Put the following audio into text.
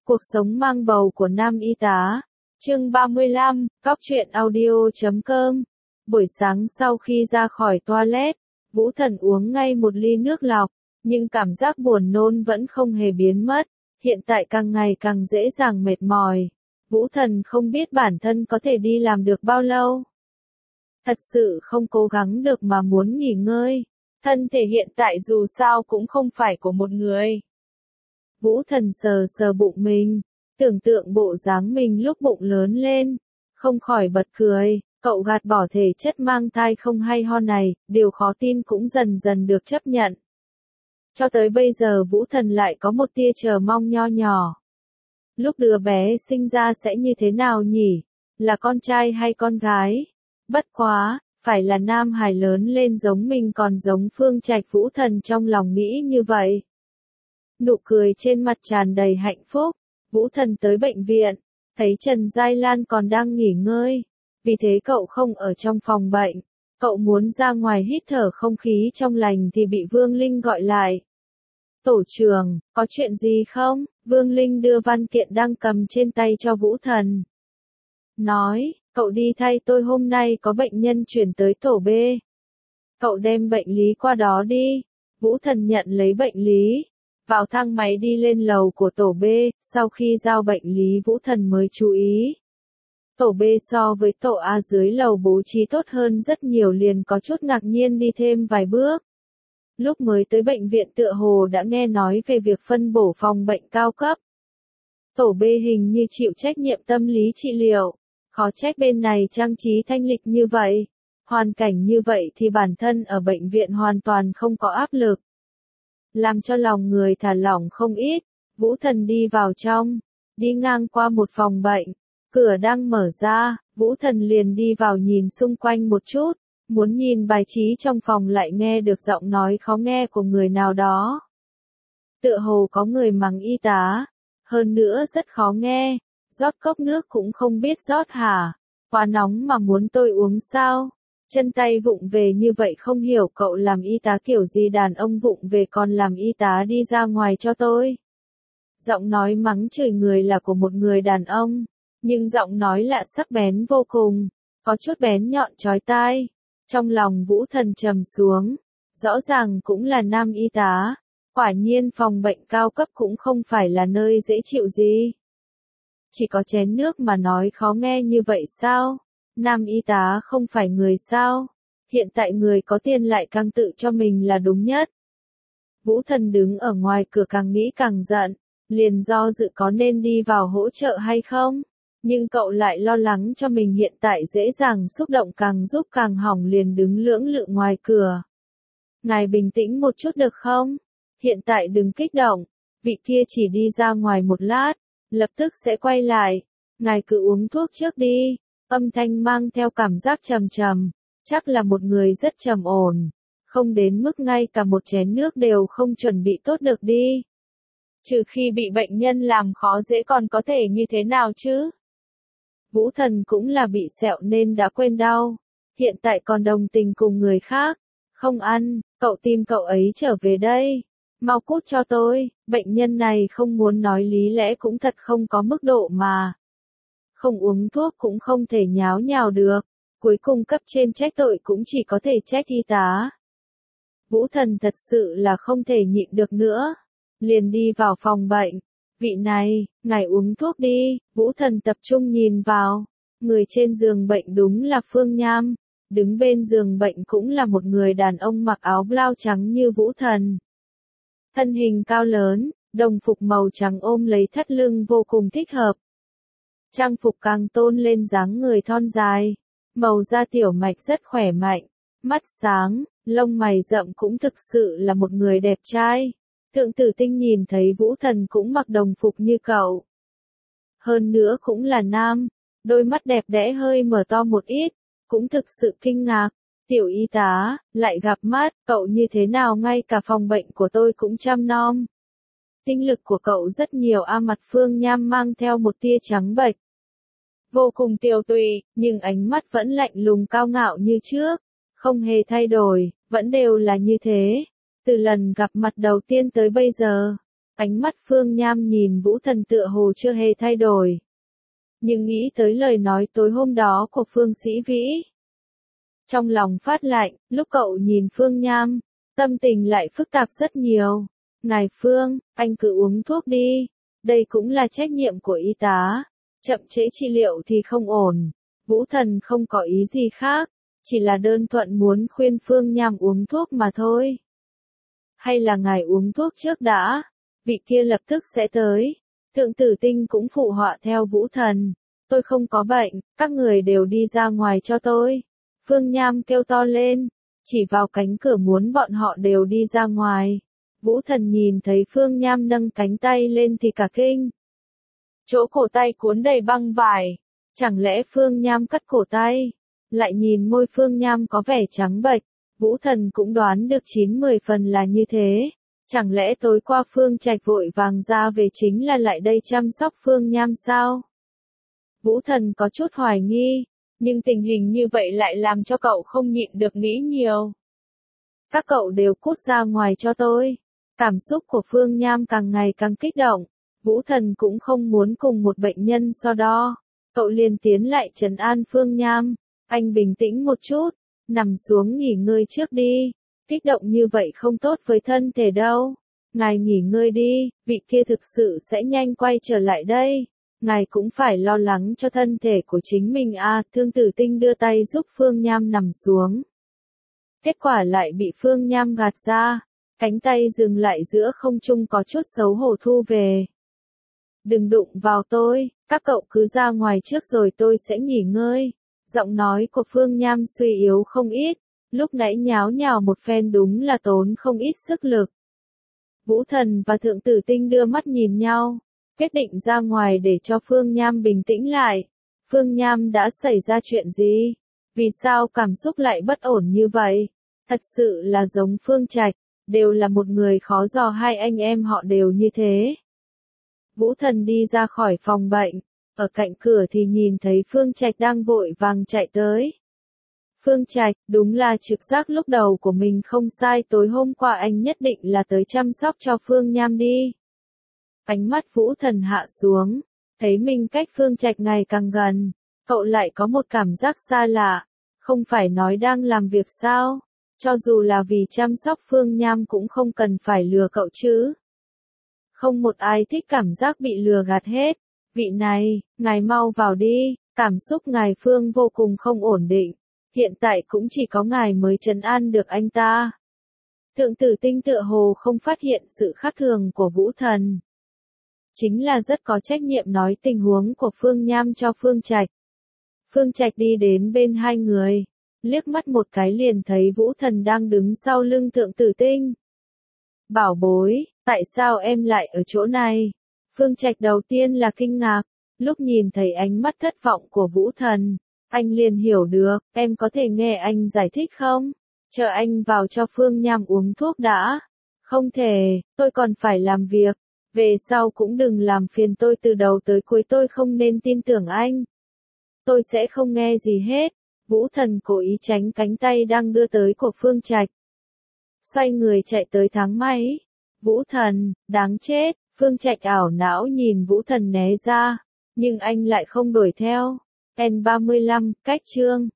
Cuộc sống mang bầu của nam y tá. Chương 35, Góc truyện audio.com. Buổi sáng sau khi ra khỏi toilet, Vũ Thần uống ngay một ly nước lọc, nhưng cảm giác buồn nôn vẫn không hề biến mất, hiện tại càng ngày càng dễ dàng mệt mỏi. Vũ Thần không biết bản thân có thể đi làm được bao lâu. Thật sự không cố gắng được mà muốn nghỉ ngơi. Thân thể hiện tại dù sao cũng không phải của một người. Vũ Thần sờ sờ bụng mình, tưởng tượng bộ dáng mình lúc bụng lớn lên, không khỏi bật cười. Cậu gạt bỏ thể chất mang thai không hay ho này, điều khó tin cũng dần dần được chấp nhận. Cho tới bây giờ Vũ Thần lại có một tia chờ mong nho nhỏ. Lúc đứa bé sinh ra sẽ như thế nào nhỉ? Là con trai hay con gái? Bất quá, phải là nam hài lớn lên giống mình còn giống Phương Trạch. Vũ Thần trong lòng nghĩ như vậy. Nụ cười trên mặt tràn đầy hạnh phúc. Vũ Thần tới bệnh viện, thấy Trần Giai Lan còn đang nghỉ ngơi. Vì thế cậu không ở trong phòng bệnh. Cậu muốn ra ngoài hít thở không khí trong lành thì bị Vương Linh gọi lại. Tổ trưởng, có chuyện gì không? Vương Linh đưa văn kiện đang cầm trên tay cho Vũ Thần. Nói, cậu đi thay tôi, hôm nay có bệnh nhân chuyển tới tổ B. Cậu đem bệnh lý qua đó đi. Vũ Thần nhận lấy bệnh lý. Vào thang máy đi lên lầu của tổ B, sau khi giao bệnh lý Vũ Thần mới chú ý. Tổ B so với tổ A dưới lầu bố trí tốt hơn rất nhiều, liền có chút ngạc nhiên đi thêm vài bước. Lúc mới tới bệnh viện tựa hồ đã nghe nói về việc phân bổ phòng bệnh cao cấp. Tổ B hình như chịu trách nhiệm tâm lý trị liệu, khó trách bên này trang trí thanh lịch như vậy. Hoàn cảnh như vậy thì bản thân ở bệnh viện hoàn toàn không có áp lực. Làm cho lòng người thả lỏng không ít, Vũ Thần đi vào trong, đi ngang qua một phòng bệnh. Cửa đang mở ra, Vũ Thần liền đi vào nhìn xung quanh một chút, muốn nhìn bài trí trong phòng lại nghe được giọng nói khó nghe của người nào đó. Tựa hồ có người mắng y tá, hơn nữa rất khó nghe, rót cốc nước cũng không biết rót hả, quá nóng mà muốn tôi uống sao, chân tay vụng về như vậy không hiểu cậu làm y tá kiểu gì, đàn ông vụng về còn làm y tá, đi ra ngoài cho tôi. Giọng nói mắng chửi người là của một người đàn ông. Nhưng giọng nói lạ sắc bén vô cùng, có chút bén nhọn chói tai. Trong lòng Vũ Thần trầm xuống, rõ ràng cũng là nam y tá, quả nhiên phòng bệnh cao cấp cũng không phải là nơi dễ chịu gì. Chỉ có chén nước mà nói khó nghe như vậy sao? Nam y tá không phải người sao? Hiện tại người có tiền lại càng tự cho mình là đúng nhất. Vũ Thần đứng ở ngoài cửa càng nghĩ càng giận, liền do dự có nên đi vào hỗ trợ hay không? Nhưng cậu lại lo lắng cho mình hiện tại dễ dàng xúc động càng giúp càng hỏng, liền đứng lưỡng lự ngoài cửa. Ngài bình tĩnh một chút được không? Hiện tại đừng kích động, vị kia chỉ đi ra ngoài một lát, lập tức sẽ quay lại. Ngài cứ uống thuốc trước đi. Âm thanh mang theo cảm giác trầm trầm, chắc là một người rất trầm ổn, không đến mức ngay cả một chén nước đều không chuẩn bị tốt được đi. Trừ khi bị bệnh nhân làm khó dễ còn có thể như thế nào chứ? Vũ Thần cũng là bị sẹo nên đã quên đau, hiện tại còn đồng tình cùng người khác. Không ăn, cậu tìm cậu ấy trở về đây. Mau cút cho tôi, bệnh nhân này không muốn nói lý lẽ cũng thật không có mức độ mà. Không uống thuốc cũng không thể nháo nhào được, cuối cùng cấp trên trách tội cũng chỉ có thể trách y tá. Vũ Thần thật sự là không thể nhịn được nữa, liền đi vào phòng bệnh. Vị này, ngài uống thuốc đi. Vũ Thần tập trung nhìn vào, người trên giường bệnh đúng là Phương Nham, đứng bên giường bệnh cũng là một người đàn ông mặc áo blau trắng như Vũ Thần. Thân hình cao lớn, đồng phục màu trắng ôm lấy thắt lưng vô cùng thích hợp. Trang phục càng tôn lên dáng người thon dài, màu da tiểu mạch rất khỏe mạnh, mắt sáng, lông mày rậm, cũng thực sự là một người đẹp trai. Thượng Tử Tinh nhìn thấy Vũ Thần cũng mặc đồng phục như cậu. Hơn nữa cũng là nam, đôi mắt đẹp đẽ hơi mở to một ít, cũng thực sự kinh ngạc. Tiểu y tá, lại gặp mắt, cậu như thế nào ngay cả phòng bệnh của tôi cũng chăm nom. Tinh lực của cậu rất nhiều a. Mặt Phương Nham mang theo một tia trắng bệch. Vô cùng tiều tụy, nhưng ánh mắt vẫn lạnh lùng cao ngạo như trước, không hề thay đổi, vẫn đều là như thế. Từ lần gặp mặt đầu tiên tới bây giờ, Ánh mắt Phương Nham nhìn Vũ Thần tựa hồ chưa hề thay đổi. Nhưng nghĩ tới lời nói tối hôm đó của Phương Sĩ Vĩ. Trong lòng phát lạnh, lúc cậu nhìn Phương Nham, tâm tình lại phức tạp rất nhiều. Ngài Phương, anh cứ uống thuốc đi. Đây cũng là trách nhiệm của y tá. Chậm trễ trị liệu thì không ổn. Vũ Thần không có ý gì khác. Chỉ là đơn thuần muốn khuyên Phương Nham uống thuốc mà thôi. Hay là ngài uống thuốc trước đã. Vị kia lập tức sẽ tới. Thượng Tử Tinh cũng phụ họa theo Vũ Thần. Tôi không có bệnh, các người đều đi ra ngoài cho tôi. Phương Nham kêu to lên, chỉ vào cánh cửa muốn bọn họ đều đi ra ngoài. Vũ Thần nhìn thấy Phương Nham nâng cánh tay lên thì cả kinh. Chỗ cổ tay cuốn đầy băng vải. Chẳng lẽ Phương Nham cắt cổ tay? Lại nhìn môi Phương Nham có vẻ trắng bệch. Vũ Thần cũng đoán được 9-10 phần là như thế. Chẳng lẽ tối qua Phương Trạch vội vàng ra về chính là lại đây chăm sóc Phương Nham sao? Vũ Thần có chút hoài nghi, nhưng tình hình như vậy lại làm cho cậu không nhịn được nghĩ nhiều. Các cậu đều cút ra ngoài cho tôi. Cảm xúc của Phương Nham càng ngày càng kích động. Vũ Thần cũng không muốn cùng một bệnh nhân so đo. Cậu liền tiến lại trấn an Phương Nham. Anh bình tĩnh một chút, nằm xuống nghỉ ngơi trước đi. Kích động như vậy không tốt với thân thể đâu. Ngài nghỉ ngơi đi, vị kia thực sự sẽ nhanh quay trở lại đây. Ngài cũng phải lo lắng cho thân thể của chính mình à. Thương Tử Tinh đưa tay giúp Phương Nham nằm xuống. Kết quả lại bị Phương Nham gạt ra. Cánh tay dừng lại giữa không trung có chút xấu hổ thu về. Đừng đụng vào tôi, các cậu cứ ra ngoài trước rồi tôi sẽ nghỉ ngơi. Giọng nói của Phương Nham suy yếu không ít. Lúc nãy nháo nhào một phen đúng là tốn không ít sức lực. Vũ Thần và Thượng Tử Tinh đưa mắt nhìn nhau. Quyết định ra ngoài để cho Phương Nham bình tĩnh lại. Phương Nham đã xảy ra chuyện gì? Vì sao cảm xúc lại bất ổn như vậy? Thật sự là giống Phương Trạch, đều là một người khó dò, hai anh em họ đều như thế. Vũ Thần đi ra khỏi phòng bệnh, ở cạnh cửa thì nhìn thấy Phương Trạch đang vội vàng chạy tới. Phương Trạch, đúng là trực giác lúc đầu của mình không sai, tối hôm qua anh nhất định là tới chăm sóc cho Phương Nham đi. Ánh mắt Vũ Thần hạ xuống, thấy mình cách Phương Trạch ngày càng gần, cậu lại có một cảm giác xa lạ, không phải nói đang làm việc sao, cho dù là vì chăm sóc Phương Nham cũng không cần phải lừa cậu chứ. Không một ai thích cảm giác bị lừa gạt hết, vị này, ngài mau vào đi, cảm xúc ngài Phương vô cùng không ổn định, hiện tại cũng chỉ có ngài mới trấn an được anh ta. Thượng Tử Tinh tựa hồ không phát hiện sự khác thường của Vũ Thần. Chính là rất có trách nhiệm nói tình huống của Phương Nham cho Phương Trạch. Phương Trạch đi đến bên hai người, liếc mắt một cái liền thấy Vũ Thần đang đứng sau lưng Thượng Tử Tinh. Bảo bối, tại sao em lại ở chỗ này? Phương Trạch đầu tiên là kinh ngạc, lúc nhìn thấy ánh mắt thất vọng của Vũ Thần, anh liền hiểu được, em có thể nghe anh giải thích không? Chờ anh vào cho Phương Nham uống thuốc đã. Không thể, tôi còn phải làm việc. Về sau cũng đừng làm phiền tôi, từ đầu tới cuối tôi không nên tin tưởng anh. Tôi sẽ không nghe gì hết. Vũ Thần cố ý tránh cánh tay đang đưa tới của Phương Trạch. Xoay người chạy tới thang máy. Vũ Thần, đáng chết. Phương Trạch ảo não nhìn Vũ Thần né ra. Nhưng anh lại không đuổi theo. N35, cách chương.